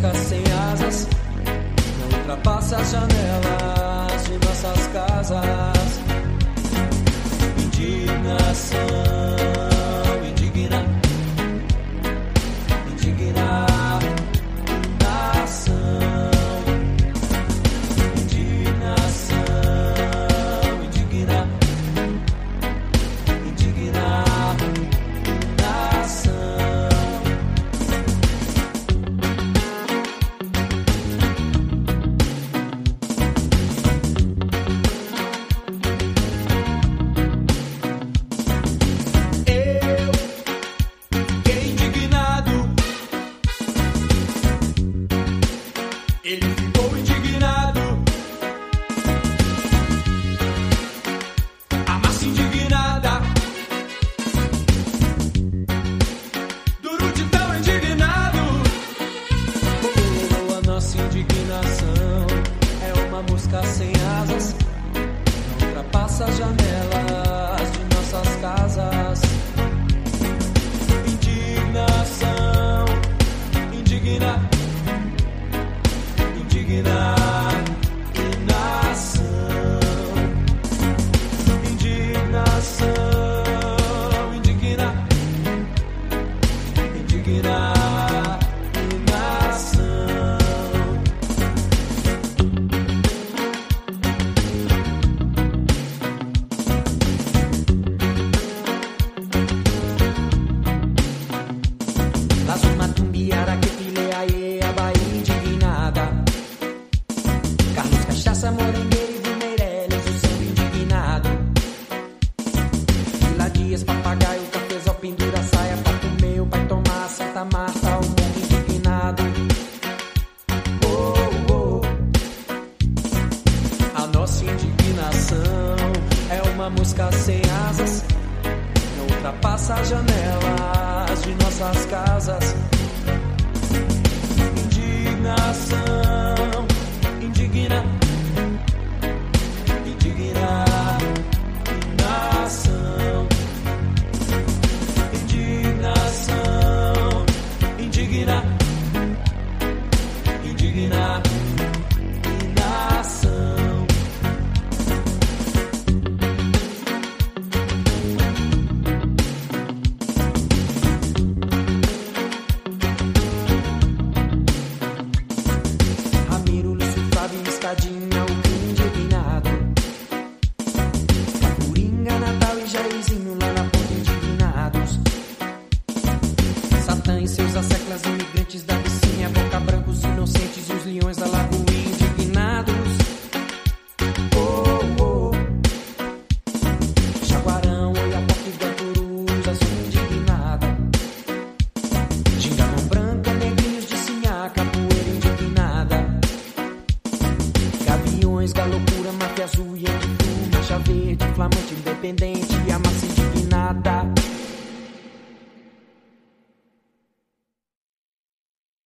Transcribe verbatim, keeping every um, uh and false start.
mosca sem asas, não ultrapassa as janelas de nossas casas. Indignação, indigna, indigna, nação. Indignação, indigna, indigna, nação. Ele ficou indignado, a massa indignada, duro de tão indignado. Oh, a nossa indignação é uma mosca sem asas, não ultrapassa as janelas de nossas casas. Indignação, indigna, indigna, nação. Indignação, indigna, indigna, nação. La summa tumbiara che fileaie a Bahia indignada. Carlos Cachaça, Morengueiro e Meirelles, o samba indignado. Vila Dias, Papagaio, Cafezal, pendura saia, Pato Meu, vai tomar Santa Marta, o mundo indignado. Oh, oh. A nossa indignação é uma mosca sem asas, não ultrapassa as janelas de nossas casas. Indignação,